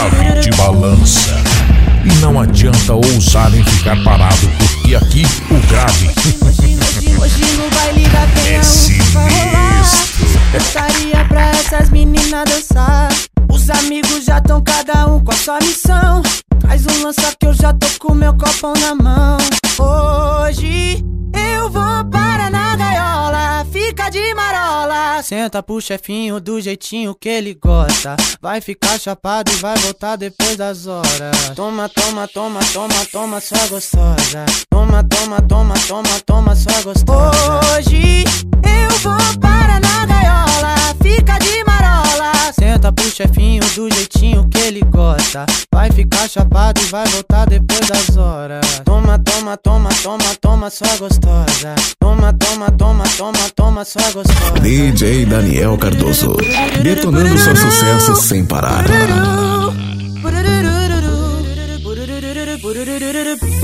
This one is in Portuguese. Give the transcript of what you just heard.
grave te balança. E não adianta ousar em ficar parado, porque aqui o grave Hoje no baile da penha é sinistro. Estaria pra essas meninas dançar. Os amigos já tão cada um com a sua missão. Traz um lança que eu já tô com meu copão na mão. Hoje eu vou para na gaiola, fica de marola. Senta pro chefinho do jeitinho que ele gosta. Vai ficar chapado e vai voltar depois das horas. Toma, toma, toma, toma, toma, sua gostosa. Toma, toma, toma, toma, toma, sua gostosa. Hoje eu vou para na gaiola, fica de marola. Senta pro chefinho do jeitinho que ele gosta. Vai ficar chapado e vai voltar depois das horas. Toma, toma, toma, toma, toma, sua gostosa. Toma, toma, toma, toma, toma, sua gostosa. DJ Daniel Cardoso, detonando seu sucesso sem parar.